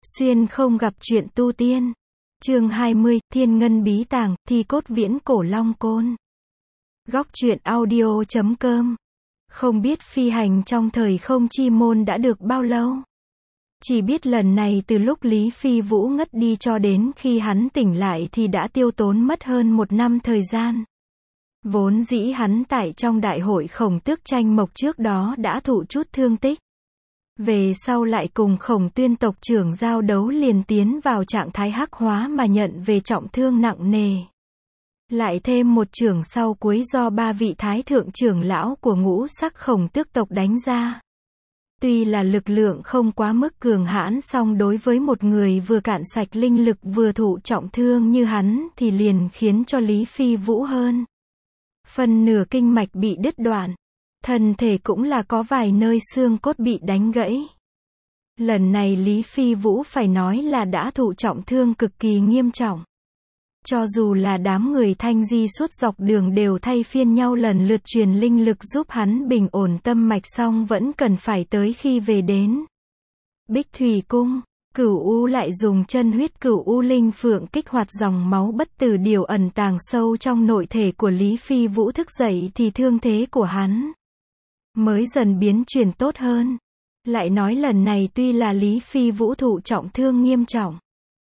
Xuyên không gặp chuyện tu tiên. Chương 20, Thiên Ngân Bí Tàng, Thi Cốt Viễn Cổ Long Côn. Góc truyện audio.com. Không biết phi hành trong thời không chi môn đã được bao lâu. Chỉ biết lần này từ lúc Lý Phi Vũ ngất đi cho đến khi hắn tỉnh lại thì đã tiêu tốn mất hơn 1 năm thời gian. Vốn dĩ hắn tại trong đại hội Khổng Tước tranh mộc trước đó đã thụ chút thương tích. Về sau lại cùng Khổng Tuyên tộc trưởng giao đấu liền tiến vào trạng thái hắc hóa mà nhận về trọng thương nặng nề. Lại thêm một chưởng sau cuối do 3 vị thái thượng trưởng lão của ngũ sắc Khổng Tước tộc đánh ra. Tuy là lực lượng không quá mức cường hãn song đối với một người vừa cạn sạch linh lực vừa thụ trọng thương như hắn thì liền khiến cho Lý Phi Vũ hơn. Phần nửa kinh mạch bị đứt đoạn. Thân thể cũng là có vài nơi xương cốt bị đánh gãy. Lần này Lý Phi Vũ phải nói là đã thụ trọng thương cực kỳ nghiêm trọng. Cho dù là đám người Thanh Di suốt dọc đường đều thay phiên nhau lần lượt truyền linh lực giúp hắn bình ổn tâm mạch song vẫn cần phải tới khi về đến Bích Thủy Cung, Cửu U lại dùng chân huyết Cửu U Linh Phượng kích hoạt dòng máu bất tử điều ẩn tàng sâu trong nội thể của Lý Phi Vũ thức dậy thì thương thế của hắn mới dần biến chuyển tốt hơn. Lại nói lần này tuy là Lý Phi Vũ thụ trọng thương nghiêm trọng.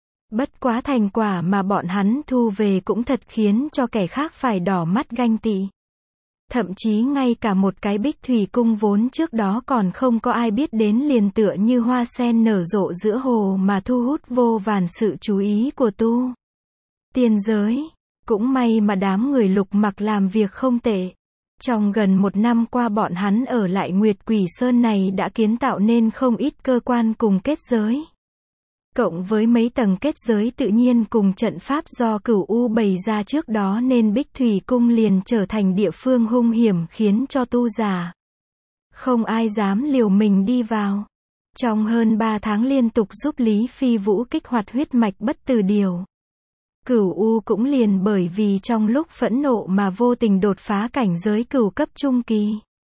Bất quá thành quả mà bọn hắn thu về cũng thật khiến cho kẻ khác phải đỏ mắt ganh tị. Thậm chí ngay cả một cái Bích Thủy Cung vốn trước đó còn không có ai biết đến liền tựa như hoa sen nở rộ giữa hồ mà thu hút vô vàn sự chú ý của tu tiên giới. Cũng may mà đám người Lục Mặc làm việc không tệ. Trong gần 1 năm qua bọn hắn ở lại Nguyệt Quỷ Sơn này đã kiến tạo nên không ít cơ quan cùng kết giới. Cộng với mấy tầng kết giới tự nhiên cùng trận pháp do Cửu U bày ra trước đó nên Bích Thủy Cung liền trở thành địa phương hung hiểm khiến cho tu giả không ai dám liều mình đi vào. Trong hơn 3 tháng liên tục giúp Lý Phi Vũ kích hoạt huyết mạch bất tử điều, Cửu U cũng liền bởi vì trong lúc phẫn nộ mà vô tình đột phá cảnh giới cửu cấp trung kỳ.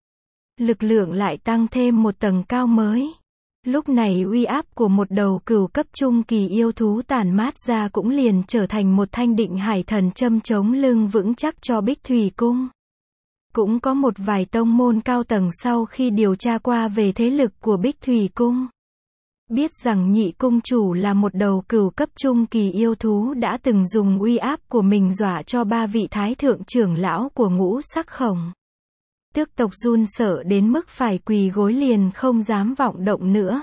Lực lượng lại tăng thêm một tầng cao mới. Lúc này uy áp của một đầu cửu cấp trung kỳ yêu thú tản mát ra cũng liền trở thành một thanh định hải thần châm chống lưng vững chắc cho Bích Thủy Cung. Cũng có một vài tông môn cao tầng sau khi điều tra qua về thế lực của Bích Thủy Cung, biết rằng nhị cung chủ là một đầu cửu cấp trung kỳ yêu thú đã từng dùng uy áp của mình dọa cho 3 vị thái thượng trưởng lão của ngũ sắc Khổng Tước tộc run sợ đến mức phải quỳ gối liền không dám vọng động nữa.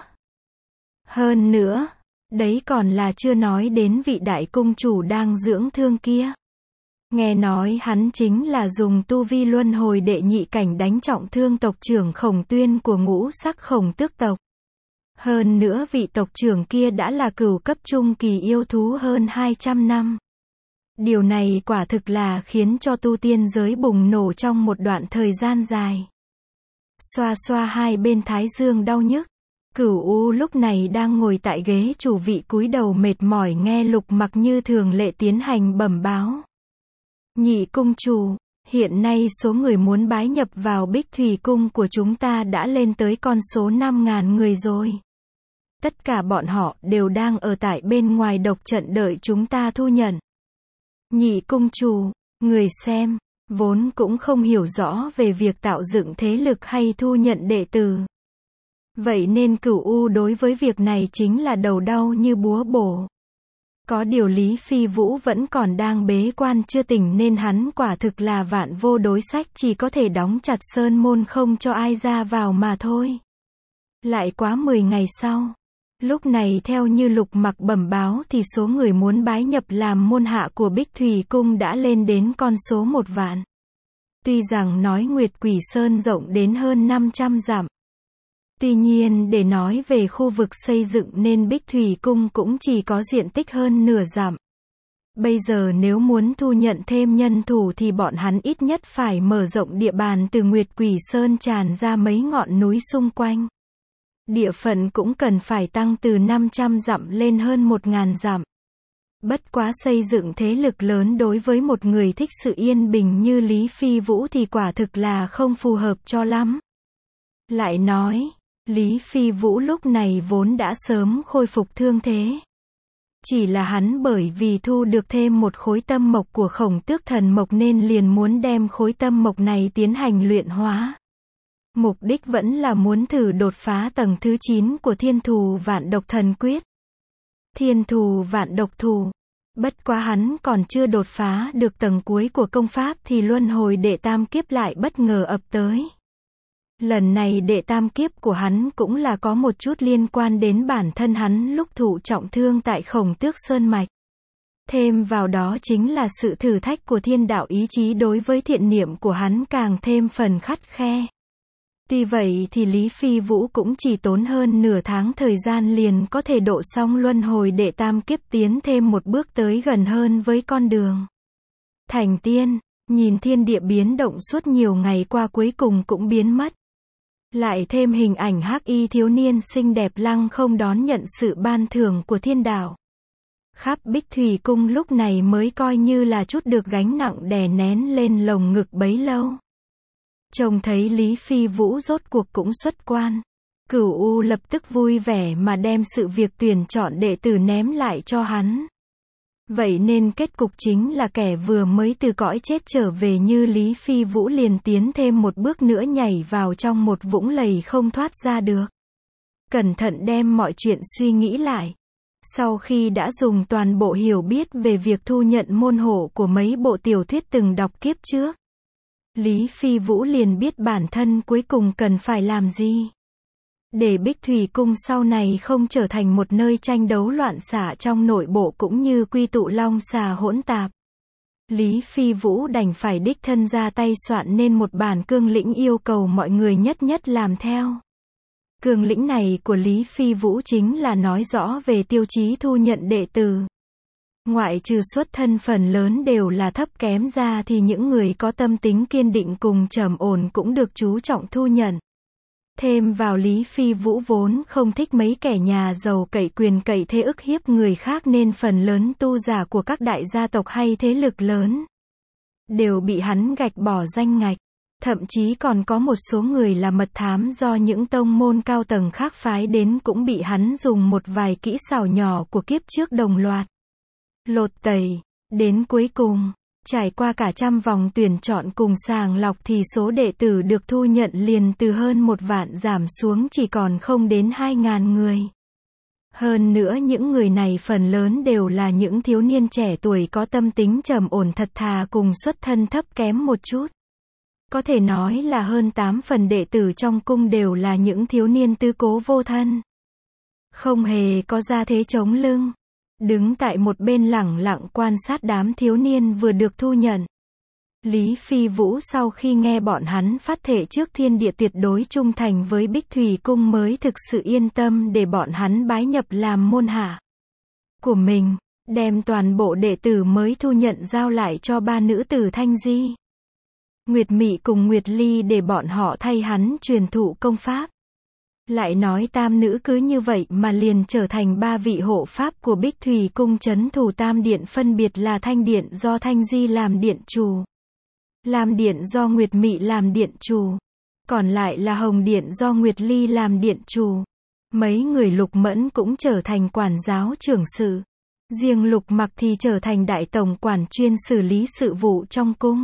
Hơn nữa, đấy còn là chưa nói đến vị đại cung chủ đang dưỡng thương kia. Nghe nói hắn chính là dùng tu vi luân hồi đệ nhị cảnh đánh trọng thương tộc trưởng Khổng Tuyên của ngũ sắc Khổng Tước tộc. Hơn nữa vị tộc trưởng kia đã là cửu cấp trung kỳ yêu thú hơn 200 năm. Điều này quả thực là khiến cho tu tiên giới bùng nổ trong một đoạn thời gian dài. Xoa xoa hai bên thái dương đau nhức. Cửu U lúc này đang ngồi tại ghế chủ vị cúi đầu mệt mỏi nghe Lục Mặc như thường lệ tiến hành bẩm báo. Nhị cung chủ, hiện nay số người muốn bái nhập vào Bích Thủy Cung của chúng ta đã lên tới con số 5.000 người rồi. Tất cả bọn họ đều đang ở tại bên ngoài độc trận đợi chúng ta thu nhận. Nhị cung chủ, người xem, vốn cũng không hiểu rõ về việc tạo dựng thế lực hay thu nhận đệ tử. Vậy nên Cửu U đối với việc này chính là đầu đau như búa bổ. Có điều Lý Phi Vũ vẫn còn đang bế quan chưa tỉnh nên hắn quả thực là vạn vô đối sách chỉ có thể đóng chặt sơn môn không cho ai ra vào mà thôi. Lại quá 10 ngày sau. Lúc này theo như Lục Mặc bẩm báo thì số người muốn bái nhập làm môn hạ của Bích Thủy Cung đã lên đến con số 1 vạn. Tuy rằng nói Nguyệt Quỷ Sơn rộng đến hơn 500 dặm. Tuy nhiên để nói về khu vực xây dựng nên Bích Thủy Cung cũng chỉ có diện tích hơn nửa dặm. Bây giờ nếu muốn thu nhận thêm nhân thủ thì bọn hắn ít nhất phải mở rộng địa bàn từ Nguyệt Quỷ Sơn tràn ra mấy ngọn núi xung quanh. Địa phận cũng cần phải tăng từ 500 dặm lên hơn 1.000 dặm. Bất quá xây dựng thế lực lớn đối với một người thích sự yên bình như Lý Phi Vũ thì quả thực là không phù hợp cho lắm. Lại nói, Lý Phi Vũ lúc này vốn đã sớm khôi phục thương thế. Chỉ là hắn bởi vì thu được thêm một khối tâm mộc của Khổng Tước Thần Mộc nên liền muốn đem khối tâm mộc này tiến hành luyện hóa. Mục đích vẫn là muốn thử đột phá tầng thứ 9 của Thiên Thù Vạn Độc Thần Quyết. Thiên Thù Vạn Độc Thù. Bất quá hắn còn chưa đột phá được tầng cuối của công pháp thì luân hồi đệ tam kiếp lại bất ngờ ập tới. Lần này đệ tam kiếp của hắn cũng là có một chút liên quan đến bản thân hắn lúc thụ trọng thương tại Khổng Tước Sơn Mạch. Thêm vào đó chính là sự thử thách của thiên đạo ý chí đối với thiện niệm của hắn càng thêm phần khắt khe. Tuy vậy thì Lý Phi Vũ cũng chỉ tốn hơn nửa tháng thời gian liền có thể độ xong luân hồi đệ tam kiếp, tiến thêm một bước tới gần hơn với con đường thành tiên. Nhìn thiên địa biến động suốt nhiều ngày qua cuối cùng cũng biến mất. Lại thêm hình ảnh hắc y thiếu niên xinh đẹp lăng không đón nhận sự ban thưởng của thiên đạo. Khắp Bích Thủy Cung lúc này mới coi như là chút được gánh nặng đè nén lên lồng ngực bấy lâu. Trông thấy Lý Phi Vũ rốt cuộc cũng xuất quan. Cửu U lập tức vui vẻ mà đem sự việc tuyển chọn đệ tử ném lại cho hắn. Vậy nên kết cục chính là kẻ vừa mới từ cõi chết trở về như Lý Phi Vũ liền tiến thêm một bước nữa nhảy vào trong một vũng lầy không thoát ra được. Cẩn thận đem mọi chuyện suy nghĩ lại. Sau khi đã dùng toàn bộ hiểu biết về việc thu nhận môn hộ của mấy bộ tiểu thuyết từng đọc kiếp trước, Lý Phi Vũ liền biết bản thân cuối cùng cần phải làm gì. Để Bích Thủy Cung sau này không trở thành một nơi tranh đấu loạn xạ trong nội bộ cũng như quy tụ long xà hỗn tạp. Lý Phi Vũ đành phải đích thân ra tay soạn nên một bản cương lĩnh yêu cầu mọi người nhất nhất làm theo. Cương lĩnh này của Lý Phi Vũ chính là nói rõ về tiêu chí thu nhận đệ tử. Ngoại trừ xuất thân phần lớn đều là thấp kém ra thì những người có tâm tính kiên định cùng trầm ổn cũng được chú trọng thu nhận. Thêm vào Lý Phi Vũ vốn không thích mấy kẻ nhà giàu cậy quyền cậy thế ức hiếp người khác nên phần lớn tu giả của các đại gia tộc hay thế lực lớn đều bị hắn gạch bỏ danh ngạch. Thậm chí còn có một số người là mật thám do những tông môn cao tầng khác phái đến cũng bị hắn dùng một vài kỹ xảo nhỏ của kiếp trước đồng loạt lột tẩy. Đến cuối cùng, trải qua cả trăm vòng tuyển chọn cùng sàng lọc thì số đệ tử được thu nhận liền từ hơn 1 vạn giảm xuống chỉ còn không đến 2.000 người. Hơn nữa những người này phần lớn đều là những thiếu niên trẻ tuổi có tâm tính trầm ổn thật thà cùng xuất thân thấp kém một chút. Có thể nói là hơn 8 phần đệ tử trong cung đều là những thiếu niên tứ cố vô thân. Không hề có gia thế chống lưng. Đứng tại một bên lẳng lặng quan sát đám thiếu niên vừa được thu nhận. Lý Phi Vũ sau khi nghe bọn hắn phát thệ trước thiên địa tuyệt đối trung thành với Bích Thủy Cung mới thực sự yên tâm để bọn hắn bái nhập làm môn hạ của mình, đem toàn bộ đệ tử mới thu nhận giao lại cho 3 nữ tử Thanh Di, Nguyệt Mị cùng Nguyệt Ly để bọn họ thay hắn truyền thụ công pháp. Lại nói tam nữ cứ như vậy mà liền trở thành 3 vị hộ pháp của Bích Thủy Cung trấn thủ Tam Điện, phân biệt là Thanh Điện do Thanh Di làm điện chủ, Lam Điện do Nguyệt Mị làm điện chủ, còn lại là Hồng Điện do Nguyệt Ly làm điện chủ. Mấy người Lục Mẫn cũng trở thành quản giáo trưởng sự. Riêng Lục Mặc thì trở thành đại tổng quản chuyên xử lý sự vụ trong cung.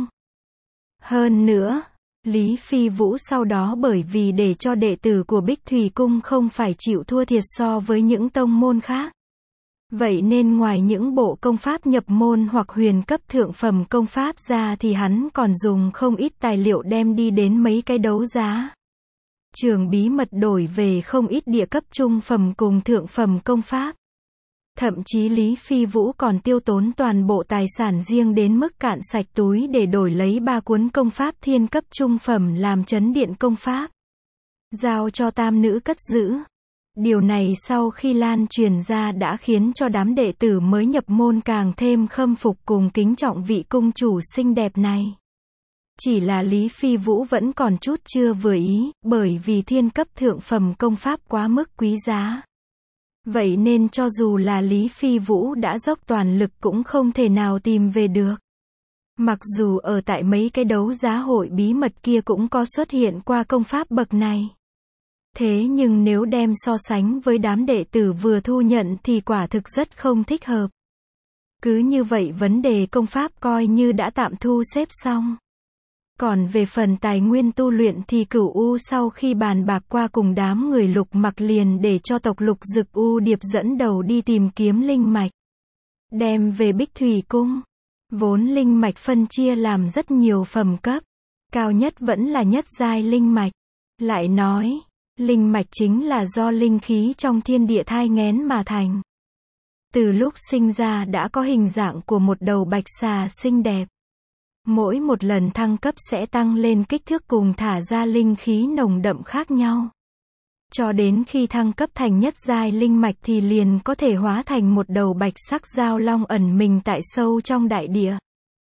Hơn nữa, Lý Phi Vũ sau đó bởi vì để cho đệ tử của Bích Thủy Cung không phải chịu thua thiệt so với những tông môn khác. Vậy nên ngoài những bộ công pháp nhập môn hoặc huyền cấp thượng phẩm công pháp ra thì hắn còn dùng không ít tài liệu đem đi đến mấy cái đấu giá trường bí mật đổi về không ít địa cấp trung phẩm cùng thượng phẩm công pháp. Thậm chí Lý Phi Vũ còn tiêu tốn toàn bộ tài sản riêng đến mức cạn sạch túi để đổi lấy 3 cuốn công pháp thiên cấp trung phẩm làm trấn điện công pháp, giao cho tam nữ cất giữ. Điều này sau khi lan truyền ra đã khiến cho đám đệ tử mới nhập môn càng thêm khâm phục cùng kính trọng vị cung chủ xinh đẹp này. Chỉ là Lý Phi Vũ vẫn còn chút chưa vừa ý, bởi vì thiên cấp thượng phẩm công pháp quá mức quý giá. Vậy nên cho dù là Lý Phi Vũ đã dốc toàn lực cũng không thể nào tìm về được. Mặc dù ở tại mấy cái đấu giá hội bí mật kia cũng có xuất hiện qua công pháp bậc này. Thế nhưng nếu đem so sánh với đám đệ tử vừa thu nhận thì quả thực rất không thích hợp. Cứ như vậy vấn đề công pháp coi như đã tạm thu xếp xong. Còn về phần tài nguyên tu luyện thì Cửu U sau khi bàn bạc qua cùng đám người Lục Mặc liền để cho tộc Lục Dực U Điệp dẫn đầu đi tìm kiếm linh mạch. Đem về Bích Thủy Cung. Vốn linh mạch phân chia làm rất nhiều phẩm cấp. Cao nhất vẫn là nhất giai linh mạch. Lại nói, linh mạch chính là do linh khí trong thiên địa thai nghén mà thành. Từ lúc sinh ra đã có hình dạng của một đầu bạch xà xinh đẹp. Mỗi một lần thăng cấp sẽ tăng lên kích thước cùng thả ra linh khí nồng đậm khác nhau. Cho đến khi thăng cấp thành nhất giai linh mạch thì liền có thể hóa thành một đầu bạch sắc giao long ẩn mình tại sâu trong đại địa.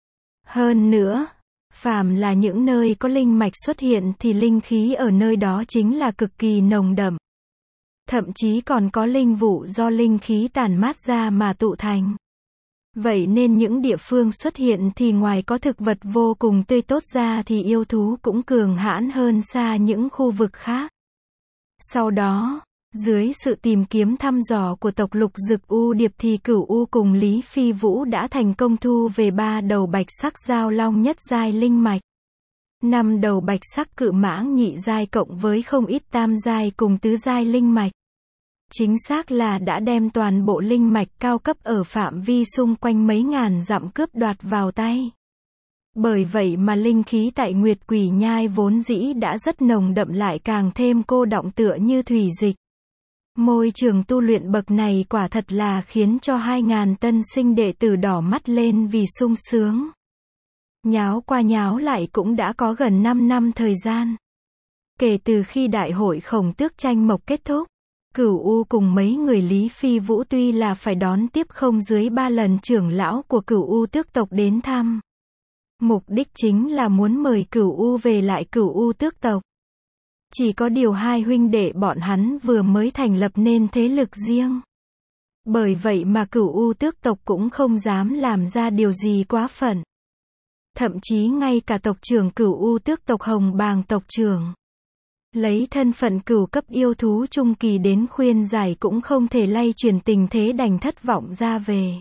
Hơn nữa, phàm là những nơi có linh mạch xuất hiện thì linh khí ở nơi đó chính là cực kỳ nồng đậm. Thậm chí còn có linh vụ do linh khí tản mát ra mà tụ thành. Vậy nên những địa phương xuất hiện thì ngoài có thực vật vô cùng tươi tốt ra thì yêu thú cũng cường hãn hơn xa những khu vực khác. Sau đó, dưới sự tìm kiếm thăm dò của tộc Lục Dực U Điệp thì Cửu U cùng Lý Phi Vũ đã thành công thu về 3 đầu bạch sắc giao long nhất giai linh mạch. 5 đầu bạch sắc cự mãng nhị giai cộng với không ít tam giai cùng tứ giai linh mạch. Chính xác là đã đem toàn bộ linh mạch cao cấp ở phạm vi xung quanh mấy ngàn dặm cướp đoạt vào tay. Bởi vậy mà linh khí tại Nguyệt Quỷ Nhai vốn dĩ đã rất nồng đậm lại càng thêm cô đọng tựa như thủy dịch. Môi trường tu luyện bậc này quả thật là khiến cho 2.000 tân sinh đệ tử đỏ mắt lên vì sung sướng. Nháo qua nháo lại cũng đã có gần 5 năm thời gian. Kể từ khi đại hội Khổng Tước tranh mộc kết thúc, Cửu U cùng mấy người Lý Phi Vũ tuy là phải đón tiếp không dưới 3 lần trưởng lão của Cửu U tước tộc đến thăm. Mục đích chính là muốn mời Cửu U về lại Cửu U tước tộc. Chỉ có điều hai huynh đệ bọn hắn vừa mới thành lập nên thế lực riêng. Bởi vậy mà Cửu U tước tộc cũng không dám làm ra điều gì quá phận. Thậm chí ngay cả tộc trưởng Cửu U tước tộc Hồng Bàng tộc trưởng, lấy thân phận cửu cấp yêu thú trung kỳ đến khuyên giải cũng không thể lay chuyển tình thế, đành thất vọng ra về.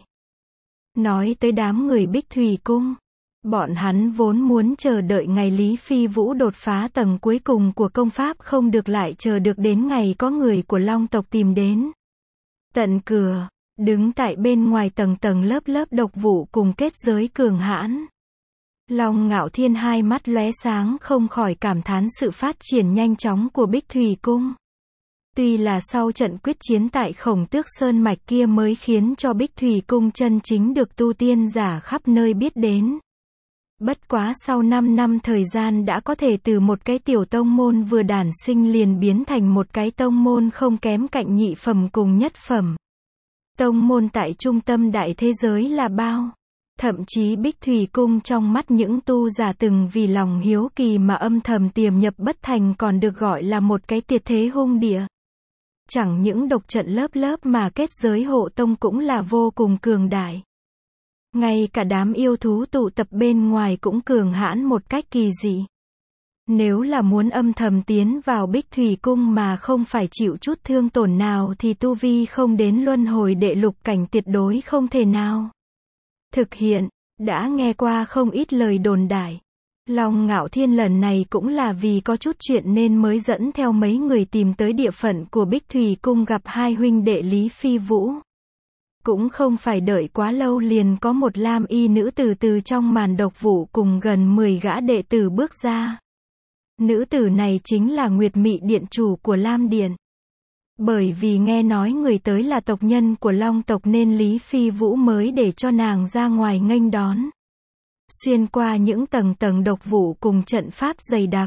Nói tới đám người Bích Thủy Cung, bọn hắn vốn muốn chờ đợi ngày Lý Phi Vũ đột phá tầng cuối cùng của công pháp không được lại chờ được đến ngày có người của Long tộc tìm đến. Tận cửa, đứng tại bên ngoài tầng tầng lớp lớp độc vụ cùng kết giới cường hãn. Long Ngạo Thiên hai mắt lóe sáng không khỏi cảm thán sự phát triển nhanh chóng của Bích Thủy Cung. Tuy là sau trận quyết chiến tại Khổng Tước Sơn Mạch kia mới khiến cho Bích Thủy Cung chân chính được tu tiên giả khắp nơi biết đến. Bất quá sau 5 năm thời gian đã có thể từ một cái tiểu tông môn vừa đản sinh liền biến thành một cái tông môn không kém cạnh nhị phẩm cùng nhất phẩm. Tông môn tại trung tâm đại thế giới là bao? Thậm chí Bích Thủy Cung trong mắt những tu giả từng vì lòng hiếu kỳ mà âm thầm tiềm nhập bất thành còn được gọi là một cái tuyệt thế hung địa. Chẳng những độc trận lớp lớp mà kết giới hộ tông cũng là vô cùng cường đại. Ngay cả đám yêu thú tụ tập bên ngoài cũng cường hãn một cách kỳ dị. Nếu là muốn âm thầm tiến vào Bích Thủy Cung mà không phải chịu chút thương tổn nào thì tu vi không đến luân hồi đệ lục cảnh tuyệt đối không thể nào thực hiện. Đã nghe qua không ít lời đồn đại. Long Ngạo Thiên lần này cũng là vì có chút chuyện nên mới dẫn theo mấy người tìm tới địa phận của Bích Thủy Cung gặp hai huynh đệ Lý Phi Vũ. Cũng không phải đợi quá lâu liền có một lam y nữ tử từ trong màn độc vụ cùng gần 10 gã đệ tử bước ra. Nữ tử này chính là Nguyệt Mị Điện chủ của Lam Điện. Bởi vì nghe nói người tới là tộc nhân của Long tộc nên Lý Phi Vũ mới để cho nàng ra ngoài nghênh đón. Xuyên qua những tầng tầng độc vụ cùng trận pháp dày đặc.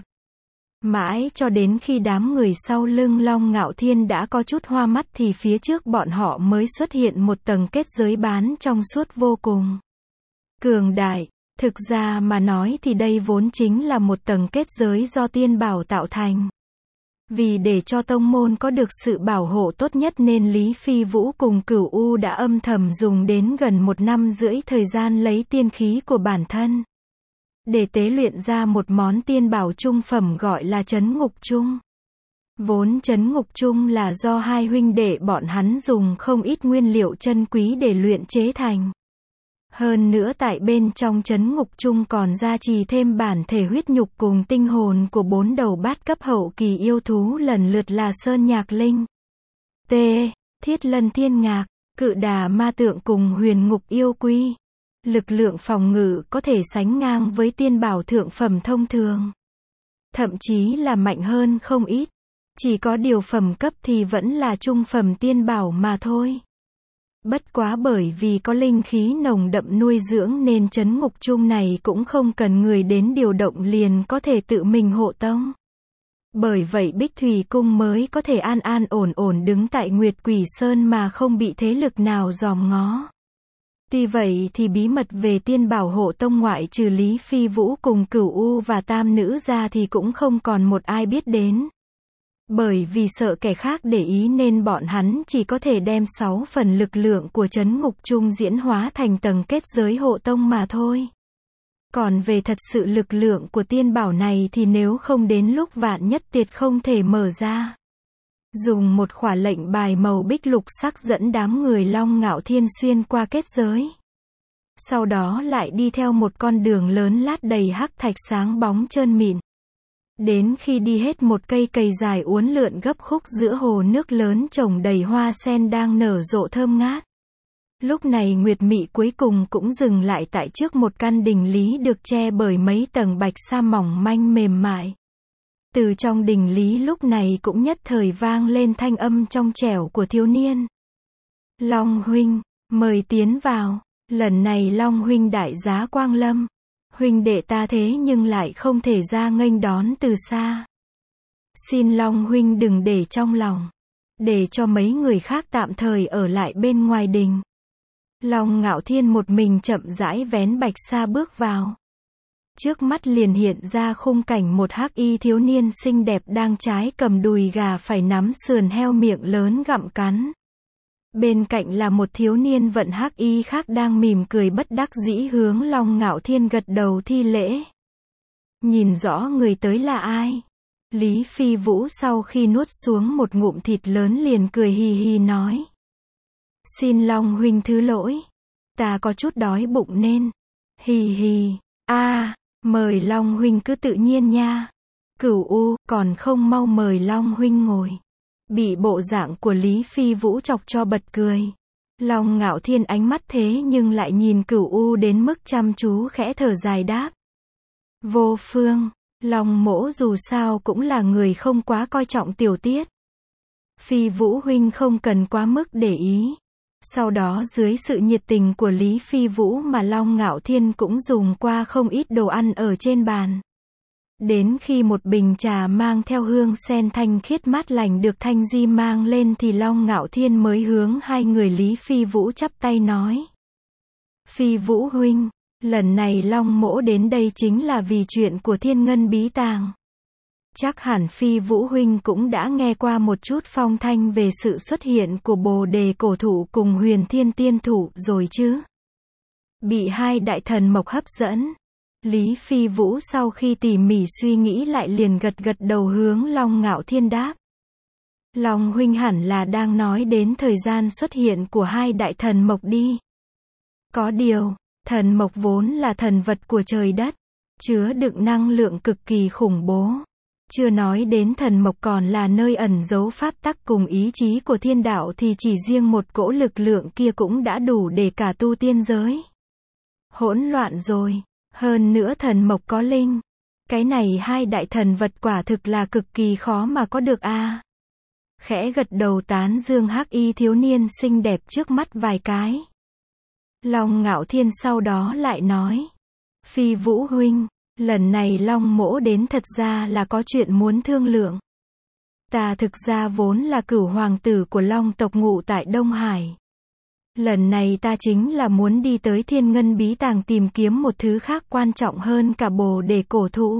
Mãi cho đến khi đám người sau lưng Long Ngạo Thiên đã có chút hoa mắt thì phía trước bọn họ mới xuất hiện một tầng kết giới bán trong suốt vô cùng cường đại. Thực ra mà nói thì đây vốn chính là một tầng kết giới do tiên bảo tạo thành. Vì để cho tông môn có được sự bảo hộ tốt nhất nên Lý Phi Vũ cùng Cửu U đã âm thầm dùng đến gần 1 năm rưỡi thời gian lấy tiên khí của bản thân để tế luyện ra một món tiên bảo trung phẩm gọi là Trấn Ngục Trung. Vốn trấn ngục chung là do hai huynh đệ bọn hắn dùng không ít nguyên liệu chân quý để luyện chế thành. Hơn nữa tại bên trong trấn ngục chung còn gia trì thêm bản thể huyết nhục cùng tinh hồn của 4 đầu bát cấp hậu kỳ yêu thú lần lượt là Sơn Nhạc Linh, T, Thiết Lân Thiên Ngạc, Cự Đà Ma Tượng cùng Huyền Ngục Yêu Quy. Lực lượng phòng ngự có thể sánh ngang với tiên bảo thượng phẩm thông thường. Thậm chí là mạnh hơn không ít. Chỉ có điều phẩm cấp thì vẫn là trung phẩm tiên bảo mà thôi. Bất quá bởi vì có linh khí nồng đậm nuôi dưỡng nên trấn ngục chung này cũng không cần người đến điều động liền có thể tự mình hộ tông. Bởi vậy Bích Thủy Cung mới có thể an an ổn ổn đứng tại Nguyệt Quỷ Sơn mà không bị thế lực nào dòm ngó. Tuy vậy thì bí mật về tiên bảo hộ tông ngoại trừ Lý Phi Vũ cùng Cửu U và Tam Nữ ra thì cũng không còn một ai biết đến. Bởi vì sợ kẻ khác để ý nên bọn hắn chỉ có thể đem 6 phần lực lượng của trấn ngục chung diễn hóa thành tầng kết giới hộ tông mà thôi. Còn về thật sự lực lượng của tiên bảo này thì nếu không đến lúc vạn nhất tuyệt không thể mở ra. Dùng một khỏa lệnh bài màu bích lục sắc dẫn đám người Long Ngạo Thiên xuyên qua kết giới. Sau đó lại đi theo một con đường lớn lát đầy hắc thạch sáng bóng trơn mịn. Đến khi đi hết một cây cầy dài uốn lượn gấp khúc giữa hồ nước lớn trồng đầy hoa sen đang nở rộ thơm ngát. Lúc này Nguyệt Mị cuối cùng cũng dừng lại tại trước một căn đình lý được che bởi mấy tầng bạch sa mỏng manh mềm mại. Từ trong đình lý lúc này cũng nhất thời vang lên thanh âm trong trẻo của thiếu niên. Long huynh, mời tiến vào. Lần này Long huynh đại giá quang lâm. Huynh đệ ta thế nhưng lại không thể ra nghênh đón từ xa. Xin Long huynh đừng để trong lòng. Để cho mấy người khác tạm thời ở lại bên ngoài đình. Long Ngạo Thiên một mình chậm rãi vén bạch sa bước vào. Trước mắt liền hiện ra khung cảnh một hắc y thiếu niên xinh đẹp đang trái cầm đùi gà phải nắm sườn heo miệng lớn gặm cắn. Bên cạnh là một thiếu niên vận hắc y khác đang mỉm cười bất đắc dĩ hướng Long Ngạo Thiên gật đầu thi lễ. Nhìn rõ người tới là ai? Lý Phi Vũ sau khi nuốt xuống một ngụm thịt lớn liền cười hì hì nói. Xin Long huynh thứ lỗi. Ta có chút đói bụng nên. Hì hì. Mời Long huynh cứ tự nhiên nha. Cửu U, còn không mau mời Long huynh ngồi. Bị bộ dạng của Lý Phi Vũ chọc cho bật cười. Long Ngạo Thiên ánh mắt thế nhưng lại nhìn Cửu U đến mức chăm chú khẽ thở dài đáp. Vô phương, Long mỗ dù sao cũng là người không quá coi trọng tiểu tiết. Phi Vũ huynh không cần quá mức để ý. Sau đó dưới sự nhiệt tình của Lý Phi Vũ mà Long Ngạo Thiên cũng dùng qua không ít đồ ăn ở trên bàn. Đến khi một bình trà mang theo hương sen thanh khiết mát lành được Thanh Di mang lên thì Long Ngạo Thiên mới hướng hai người Lý Phi Vũ chắp tay nói. Phi Vũ huynh, lần này Long mỗ đến đây chính là vì chuyện của Thiên Ngân Bí Tàng. Chắc hẳn Phi Vũ huynh cũng đã nghe qua một chút phong thanh về sự xuất hiện của Bồ Đề Cổ Thụ cùng Huyền Thiên Tiên Thụ rồi chứ. Bị hai đại thần mộc hấp dẫn. Lý Phi Vũ sau khi tỉ mỉ suy nghĩ lại liền gật gật đầu hướng Long Ngạo Thiên đáp. Long huynh hẳn là đang nói đến thời gian xuất hiện của hai đại thần mộc đi. Có điều, thần mộc vốn là thần vật của trời đất, chứa đựng năng lượng cực kỳ khủng bố. Chưa nói đến thần mộc còn là nơi ẩn giấu pháp tắc cùng ý chí của thiên đạo thì chỉ riêng một cỗ lực lượng kia cũng đã đủ để cả tu tiên giới hỗn loạn rồi. Hơn nữa thần mộc có linh. Cái này hai đại thần vật quả thực là cực kỳ khó mà có được a. Khẽ gật đầu tán dương hắc y thiếu niên xinh đẹp trước mắt vài cái. Long Ngạo Thiên sau đó lại nói. Phi Vũ huynh, lần này Long mỗ đến thật ra là có chuyện muốn thương lượng. Ta thực ra vốn là cửu hoàng tử của Long tộc ngụ tại Đông Hải. Lần này ta chính là muốn đi tới Thiên Ngân Bí Tàng tìm kiếm một thứ khác quan trọng hơn cả Bồ Đề Cổ Thụ.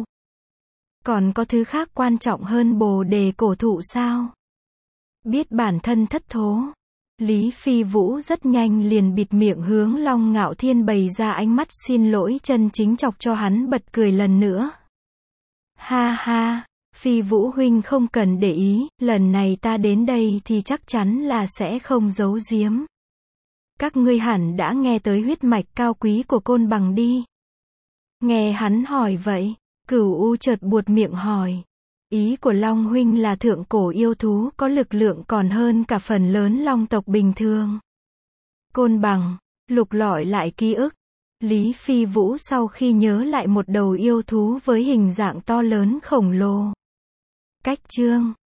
Còn có thứ khác quan trọng hơn Bồ Đề Cổ Thụ sao? Biết bản thân thất thố. Lý Phi Vũ rất nhanh liền bịt miệng hướng Long Ngạo Thiên bày ra ánh mắt xin lỗi chân chính chọc cho hắn bật cười lần nữa. Ha ha, Phi Vũ huynh không cần để ý, lần này ta đến đây thì chắc chắn là sẽ không giấu giếm. Các ngươi hẳn đã nghe tới huyết mạch cao quý của Côn Bằng đi. Nghe hắn hỏi vậy, Cửu U chợt buột miệng hỏi. Ý của Long huynh là thượng cổ yêu thú có lực lượng còn hơn cả phần lớn long tộc bình thường. Côn Bằng, lục lọi lại ký ức. Lý Phi Vũ sau khi nhớ lại một đầu yêu thú với hình dạng to lớn khổng lồ. Cách chương